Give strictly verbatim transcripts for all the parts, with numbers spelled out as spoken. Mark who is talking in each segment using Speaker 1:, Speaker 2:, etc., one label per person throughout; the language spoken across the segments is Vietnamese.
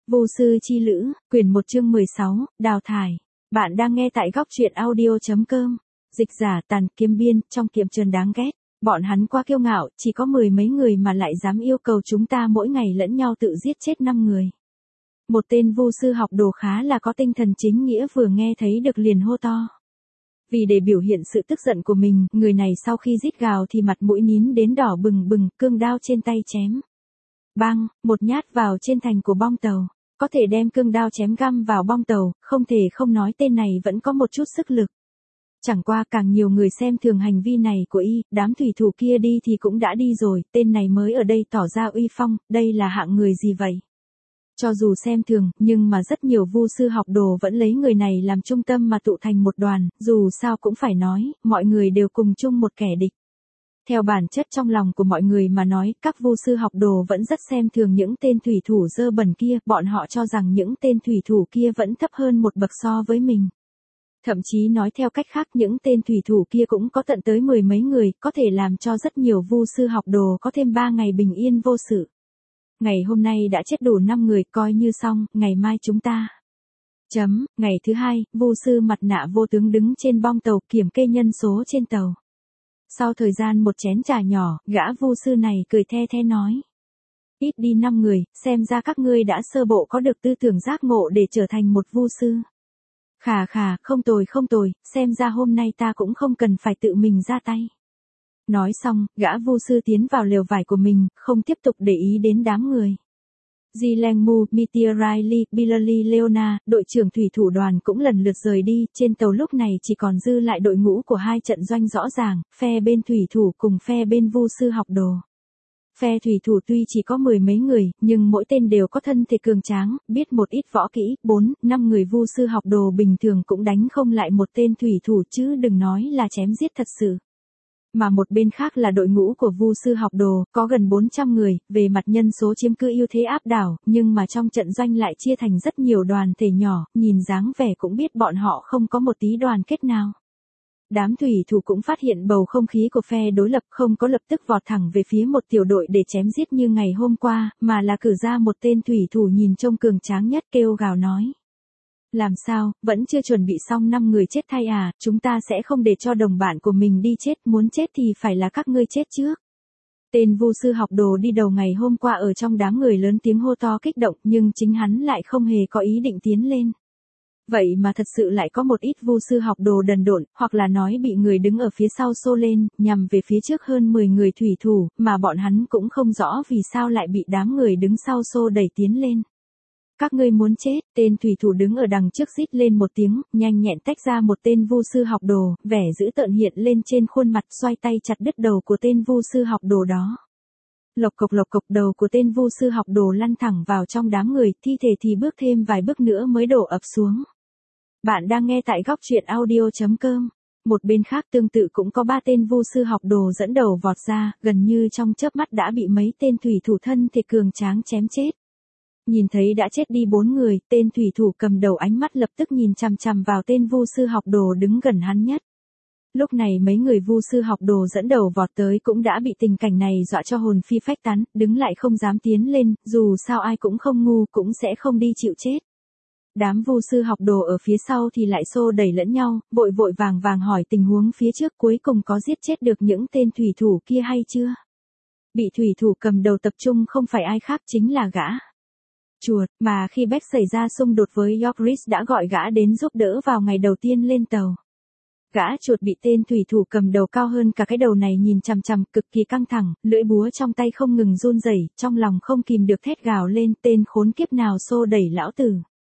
Speaker 1: Vô sư chi lữ, quyển một chương mười sáu, đào thải. Bạn đang nghe tại góc truyện audio.com. Dịch giả Tàn Kiếm Biên, trong Kiếm Trần đáng ghét. Bọn hắn quá kiêu ngạo, chỉ có mười mấy người mà lại dám yêu cầu chúng ta mỗi ngày lẫn nhau tự giết chết năm người. Một tên vô sư học đồ khá là có tinh thần chính nghĩa vừa nghe thấy được liền hô to. Vì để biểu hiện sự tức giận của mình, người này sau khi rít gào thì mặt mũi nín đến đỏ bừng bừng, cương đao trên tay chém. Bang, một nhát vào trên thành của bong tàu. Có thể đem cương đao chém găm vào bong tàu, không thể không nói tên này vẫn có một chút sức lực. Chẳng qua càng nhiều người xem thường hành vi này của y, đám thủy thủ kia đi thì cũng đã đi rồi, tên này mới ở đây tỏ ra uy phong, đây là hạng người gì vậy? Cho dù xem thường, nhưng mà rất nhiều vu sư học đồ vẫn lấy người này làm trung tâm mà tụ thành một đoàn, dù sao cũng phải nói, mọi người đều cùng chung một kẻ địch. Theo bản chất trong lòng của mọi người mà nói, các vu sư học đồ vẫn rất xem thường những tên thủy thủ dơ bẩn kia, bọn họ cho rằng những tên thủy thủ kia vẫn thấp hơn một bậc so với mình. Thậm chí nói theo cách khác những tên thủy thủ kia cũng có tận tới mười mấy người, có thể làm cho rất nhiều vu sư học đồ có thêm ba ngày bình yên vô sự. Ngày hôm nay đã chết đủ năm người, coi như xong, ngày mai chúng ta. Chấm, ngày thứ hai, vu sư mặt nạ vô tướng đứng trên bong tàu kiểm kê nhân số trên tàu. Sau thời gian một chén trà nhỏ, gã vu sư này cười the the nói. Ít đi năm người, xem ra các ngươi đã sơ bộ có được tư tưởng giác ngộ để trở thành một vu sư. Khà khà, không tồi không tồi, xem ra hôm nay ta cũng không cần phải tự mình ra tay. Nói xong, gã vu sư tiến vào lều vải của mình, không tiếp tục để ý đến đám người. Zilengmu, Mitia Riley, Billy Leona, đội trưởng thủy thủ đoàn cũng lần lượt rời đi, trên tàu lúc này chỉ còn dư lại đội ngũ của hai trận doanh rõ ràng, phe bên thủy thủ cùng phe bên vu sư học đồ. Phe thủy thủ tuy chỉ có mười mấy người, nhưng mỗi tên đều có thân thể cường tráng, biết một ít võ kỹ, bốn, năm người vu sư học đồ bình thường cũng đánh không lại một tên thủy thủ chứ đừng nói là chém giết thật sự. Mà một bên khác là đội ngũ của vu sư học đồ, có gần bốn trăm người, về mặt nhân số chiếm cứ ưu thế áp đảo, nhưng mà trong trận doanh lại chia thành rất nhiều đoàn thể nhỏ, nhìn dáng vẻ cũng biết bọn họ không có một tí đoàn kết nào. Đám thủy thủ cũng phát hiện bầu không khí của phe đối lập không có lập tức vọt thẳng về phía một tiểu đội để chém giết như ngày hôm qua, mà là cử ra một tên thủy thủ nhìn trông cường tráng nhất kêu gào nói. Làm sao, vẫn chưa chuẩn bị xong năm người chết thay à, chúng ta sẽ không để cho đồng bạn của mình đi chết, muốn chết thì phải là các ngươi chết trước. Tên vu sư học đồ đi đầu ngày hôm qua ở trong đám người lớn tiếng hô to kích động, nhưng chính hắn lại không hề có ý định tiến lên. Vậy mà thật sự lại có một ít vu sư học đồ đần độn, hoặc là nói bị người đứng ở phía sau xô lên, nhằm về phía trước hơn mười người thủy thủ, mà bọn hắn cũng không rõ vì sao lại bị đám người đứng sau xô đẩy tiến lên. Các ngươi muốn chết, tên thủy thủ đứng ở đằng trước rít lên một tiếng, nhanh nhẹn tách ra một tên vu sư học đồ, vẻ dữ tợn hiện lên trên khuôn mặt, xoay tay chặt đứt đầu của tên vu sư học đồ đó. Lộc cộc lộc cộc, đầu của tên vu sư học đồ lăn thẳng vào trong đám người, thi thể thì bước thêm vài bước nữa mới đổ ập xuống. Bạn đang nghe tại góc truyện audio.com. Một bên khác tương tự cũng có ba tên vu sư học đồ dẫn đầu vọt ra, gần như trong chớp mắt đã bị mấy tên thủy thủ thân thể cường tráng chém chết. Nhìn thấy đã chết đi bốn người, tên thủy thủ cầm đầu ánh mắt lập tức nhìn chằm chằm vào tên vu sư học đồ đứng gần hắn nhất. Lúc này mấy người vu sư học đồ dẫn đầu vọt tới cũng đã bị tình cảnh này dọa cho hồn phi phách tán, đứng lại không dám tiến lên, dù sao ai cũng không ngu cũng sẽ không đi chịu chết. Đám vu sư học đồ ở phía sau thì lại xô đẩy lẫn nhau, vội vội vàng vàng hỏi tình huống phía trước cuối cùng có giết chết được những tên thủy thủ kia hay chưa. Bị thủy thủ cầm đầu tập trung không phải ai khác chính là gã chuột, mà khi Beck xảy ra xung đột với Yorkris đã gọi gã đến giúp đỡ vào ngày đầu tiên lên tàu. Gã chuột bị tên thủy thủ cầm đầu cao hơn cả cái đầu này nhìn chằm chằm, cực kỳ căng thẳng, lưỡi búa trong tay không ngừng run rẩy, trong lòng không kìm được thét gào lên, tên khốn kiếp nào xô đẩy lão tử.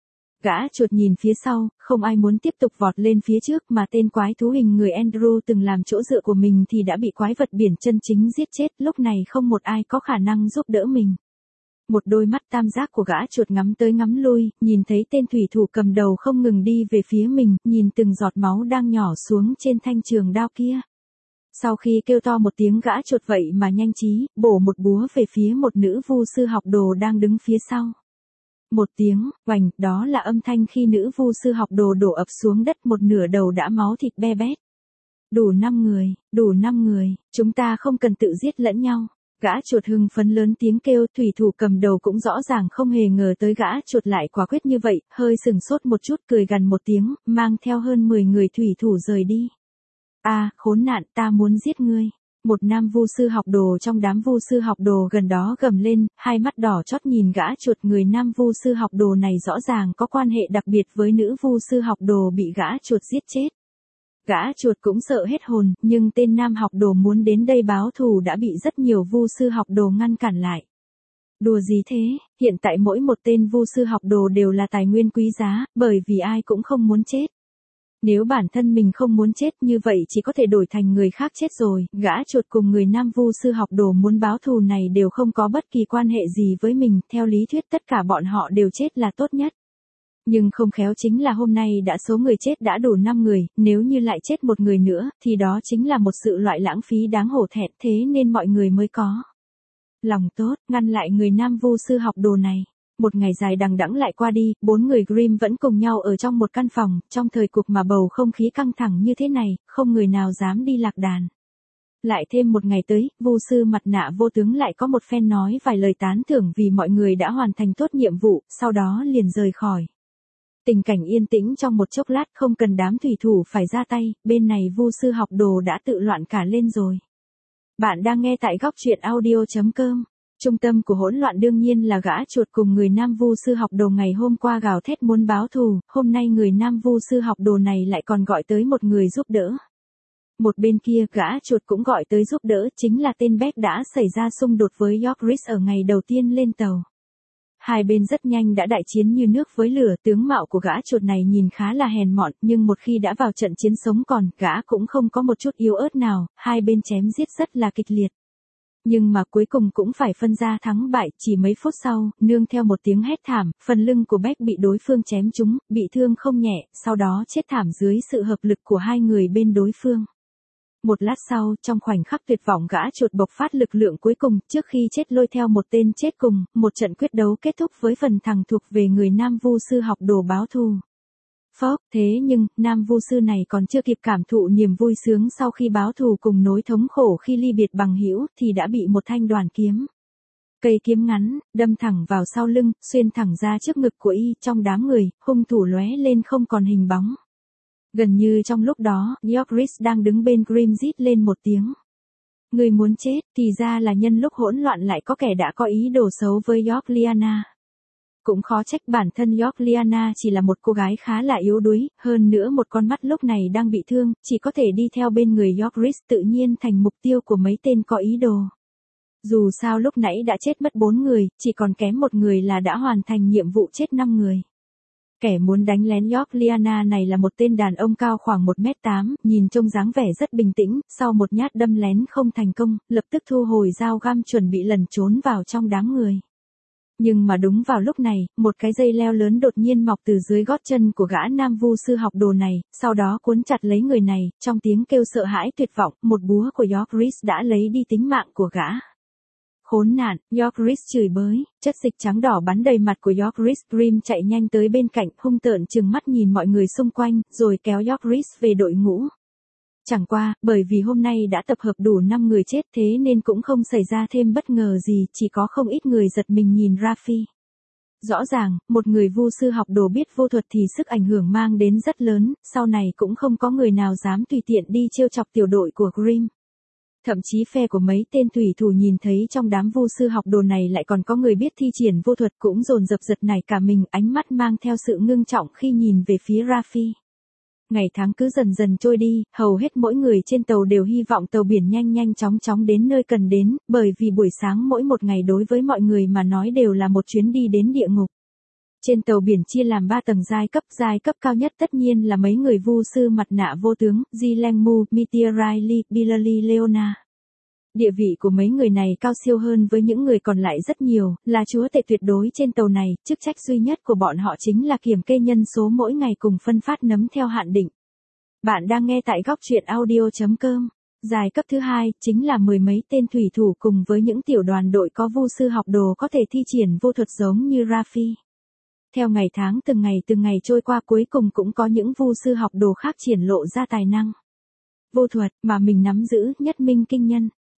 Speaker 1: Gã chuột nhìn phía sau, không ai muốn tiếp tục vọt lên phía trước mà tên quái thú hình người Andrew từng làm chỗ dựa của mình thì đã bị quái vật biển chân chính giết chết, lúc này không một ai có khả năng giúp đỡ mình. Một đôi mắt tam giác của gã chuột ngắm tới ngắm lui, nhìn thấy tên thủy thủ cầm đầu không ngừng đi về phía mình, nhìn từng giọt máu đang nhỏ xuống trên thanh trường đao kia. Sau khi kêu to một tiếng gã chuột vậy mà nhanh trí, bổ một búa về phía một nữ vu sư học đồ đang đứng phía sau. Một tiếng, oành, đó là âm thanh khi nữ vu sư học đồ đổ ập xuống đất, một nửa đầu đã máu thịt be bét. Đủ năm người, đủ năm người, chúng ta không cần tự giết lẫn nhau. Gã chuột hưng phấn lớn tiếng kêu, thủy thủ cầm đầu cũng rõ ràng không hề ngờ tới gã chuột lại quả quyết như vậy, hơi sừng sốt một chút cười gằn một tiếng, mang theo hơn mười người thủy thủ rời đi. A, khốn nạn, ta muốn giết ngươi. Một nam vu sư học đồ trong đám vu sư học đồ gần đó gầm lên, hai mắt đỏ chót nhìn gã chuột. Người nam vu sư học đồ này rõ ràng có quan hệ đặc biệt với nữ vu sư học đồ bị gã chuột giết chết. Gã chuột cũng sợ hết hồn, nhưng tên nam học đồ muốn đến đây báo thù đã bị rất nhiều vu sư học đồ ngăn cản lại. Đùa gì thế, hiện tại mỗi một tên vu sư học đồ đều là tài nguyên quý giá, bởi vì ai cũng không muốn chết. Nếu bản thân mình không muốn chết như vậy chỉ có thể đổi thành người khác chết rồi. Gã chuột cùng người nam vu sư học đồ muốn báo thù này đều không có bất kỳ quan hệ gì với mình, theo lý thuyết tất cả bọn họ đều chết là tốt nhất. Nhưng không khéo chính là hôm nay đã số người chết đã đủ năm người, nếu như lại chết một người nữa, thì đó chính là một sự loại lãng phí đáng hổ thẹn, thế nên mọi người mới có lòng tốt, ngăn lại người nam vu sư học đồ này. Một ngày dài đằng đẵng lại qua đi, bốn người Grimm vẫn cùng nhau ở trong một căn phòng, trong thời cuộc mà bầu không khí căng thẳng như thế này, không người nào dám đi lạc đàn. Lại thêm một ngày tới, vu sư mặt nạ vô tướng lại có một phen nói vài lời tán thưởng vì mọi người đã hoàn thành tốt nhiệm vụ, sau đó liền rời khỏi. Tình cảnh yên tĩnh trong một chốc lát, không cần đám thủy thủ phải ra tay, bên này vu sư học đồ đã tự loạn cả lên rồi. Bạn đang nghe tại góc truyện audio chấm com. Trung tâm của hỗn loạn đương nhiên là gã chuột cùng người nam vu sư học đồ ngày hôm qua gào thét muốn báo thù, hôm nay người nam vu sư học đồ này lại còn gọi tới một người giúp đỡ. Một bên kia, gã chuột cũng gọi tới giúp đỡ, chính là tên Beck đã xảy ra xung đột với Yorkris ở ngày đầu tiên lên tàu. Hai bên rất nhanh đã đại chiến như nước với lửa, tướng mạo của gã chuột này nhìn khá là hèn mọn, nhưng một khi đã vào trận chiến sống còn, gã cũng không có một chút yếu ớt nào, hai bên chém giết rất là kịch liệt. Nhưng mà cuối cùng cũng phải phân ra thắng bại, chỉ mấy phút sau, nương theo một tiếng hét thảm, phần lưng của Beck bị đối phương chém trúng, bị thương không nhẹ, sau đó chết thảm dưới sự hợp lực của hai người bên đối phương. Một lát sau, trong khoảnh khắc tuyệt vọng gã chuột bộc phát lực lượng cuối cùng, trước khi chết lôi theo một tên chết cùng, một trận quyết đấu kết thúc với phần thắng thuộc về người nam vu sư học đồ báo thù. Phốc, thế nhưng, nam vu sư này còn chưa kịp cảm thụ niềm vui sướng sau khi báo thù cùng nỗi thống khổ khi ly biệt bằng hữu, thì đã bị một thanh đoàn kiếm. Cây kiếm ngắn, đâm thẳng vào sau lưng, xuyên thẳng ra trước ngực của y, trong đám người, hung thủ lóe lên không còn hình bóng. Gần như trong lúc đó, Yorkris đang đứng bên Grimm rít lên một tiếng. Người muốn chết, thì ra là nhân lúc hỗn loạn lại có kẻ đã có ý đồ xấu với Yorkliana. Cũng khó trách bản thân Yorkliana chỉ là một cô gái khá là yếu đuối, hơn nữa một con mắt lúc này đang bị thương, chỉ có thể đi theo bên người Yorkris tự nhiên thành mục tiêu của mấy tên có ý đồ. Dù sao lúc nãy đã chết mất bốn người, chỉ còn kém một người là đã hoàn thành nhiệm vụ chết năm người. Kẻ muốn đánh lén Yorkliana này là một tên đàn ông cao khoảng một mét tám, nhìn trông dáng vẻ rất bình tĩnh, sau một nhát đâm lén không thành công, lập tức thu hồi dao găm chuẩn bị lẩn trốn vào trong đám người. Nhưng mà đúng vào lúc này, một cái dây leo lớn đột nhiên mọc từ dưới gót chân của gã nam vu sư học đồ này, sau đó cuốn chặt lấy người này, trong tiếng kêu sợ hãi tuyệt vọng, một búa của Yorkris đã lấy đi tính mạng của gã. Khốn nạn, Yorkris chửi bới, chất dịch trắng đỏ bắn đầy mặt của Yorkris. Grimm chạy nhanh tới bên cạnh, hung tợn trừng mắt nhìn mọi người xung quanh, rồi kéo Yorkris về đội ngũ. Chẳng qua, bởi vì hôm nay đã tập hợp đủ năm người chết thế nên cũng không xảy ra thêm bất ngờ gì, chỉ có không ít người giật mình nhìn Raffi. Rõ ràng, một người vu sư học đồ biết vô thuật thì sức ảnh hưởng mang đến rất lớn, sau này cũng không có người nào dám tùy tiện đi trêu chọc tiểu đội của Grimm. Thậm chí phe của mấy tên thủy thủ nhìn thấy trong đám vu sư học đồ này lại còn có người biết thi triển vô thuật cũng dồn dập giật nảy cả mình, ánh mắt mang theo sự ngưng trọng khi nhìn về phía Raffi. Ngày tháng cứ dần dần trôi đi, hầu hết mỗi người trên tàu đều hy vọng tàu biển nhanh nhanh chóng chóng đến nơi cần đến, bởi vì buổi sáng mỗi một ngày đối với mọi người mà nói đều là một chuyến đi đến địa ngục. Trên tàu biển chia làm ba tầng giai cấp, giai cấp cao nhất tất nhiên là mấy người vu sư mặt nạ vô tướng, Zilengmu, Mitia Riley, Billy Leona. Địa vị của mấy người này cao siêu hơn với những người còn lại rất nhiều, là chúa tể tuyệt đối trên tàu này, chức trách duy nhất của bọn họ chính là kiểm kê nhân số mỗi ngày cùng phân phát nấm theo hạn định. Bạn đang nghe tại góc truyện audio chấm com. Giai cấp thứ hai, chính là mười mấy tên thủy thủ cùng với những tiểu đoàn đội có vu sư học đồ có thể thi triển vô thuật giống như Raffi. Theo ngày tháng từng ngày từng ngày trôi qua cuối cùng cũng có những vu sư học đồ khác triển lộ ra tài năng vô thuật mà mình nắm giữ, nhất minh kinh nhân.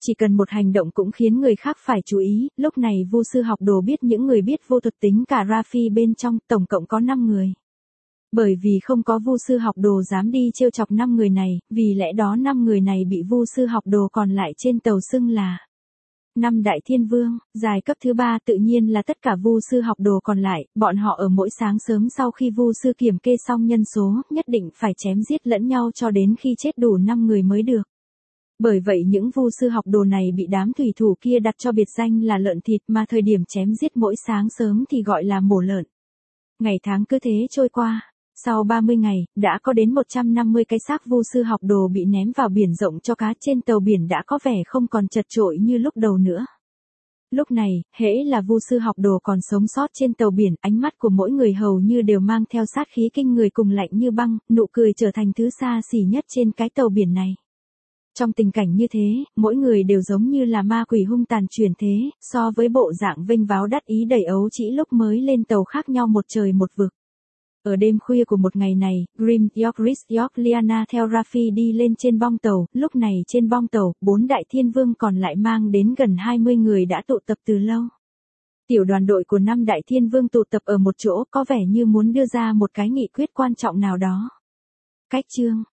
Speaker 1: Chỉ cần một hành động cũng khiến người khác phải chú ý, lúc này Vu sư học đồ biết những người biết vô thuật tính cả Rafi bên trong, tổng cộng có năm người. Bởi vì không có Vu sư học đồ dám đi trêu chọc năm người này, vì lẽ đó năm người này bị Vu sư học đồ còn lại trên tàu xưng là năm đại thiên vương. Dài cấp thứ ba tự nhiên là tất cả Vu sư học đồ còn lại, bọn họ ở mỗi sáng sớm sau khi Vu sư kiểm kê xong nhân số, nhất định phải chém giết lẫn nhau cho đến khi chết đủ năm người mới được. Bởi vậy những Vu sư học đồ này bị đám thủy thủ kia đặt cho biệt danh là lợn thịt, mà thời điểm chém giết mỗi sáng sớm thì gọi là mổ lợn. Ngày tháng cứ thế trôi qua. Sau ba mươi ngày, đã có đến một trăm năm mươi cái xác Vu sư học đồ bị ném vào biển rộng cho cá. Trên tàu biển đã có vẻ không còn chật chội như lúc đầu nữa. Lúc này, hễ là Vu sư học đồ còn sống sót trên tàu biển, ánh mắt của mỗi người hầu như đều mang theo sát khí kinh người cùng lạnh như băng, nụ cười trở thành thứ xa xỉ nhất trên cái tàu biển này. Trong tình cảnh như thế, mỗi người đều giống như là ma quỷ hung tàn chuyển thế, so với bộ dạng vênh váo đắc ý đầy ấu trĩ lúc mới lên tàu khác nhau một trời một vực. Ở đêm khuya của một ngày này, Grim, York, Rhys, York, Lyanna theo Rafi đi lên trên bong tàu. Lúc này trên bong tàu, bốn đại thiên vương còn lại mang đến gần hai mươi người đã tụ tập từ lâu. Tiểu đoàn đội của năm đại thiên vương tụ tập ở một chỗ, có vẻ như muốn đưa ra một cái nghị quyết quan trọng nào đó. Cách chương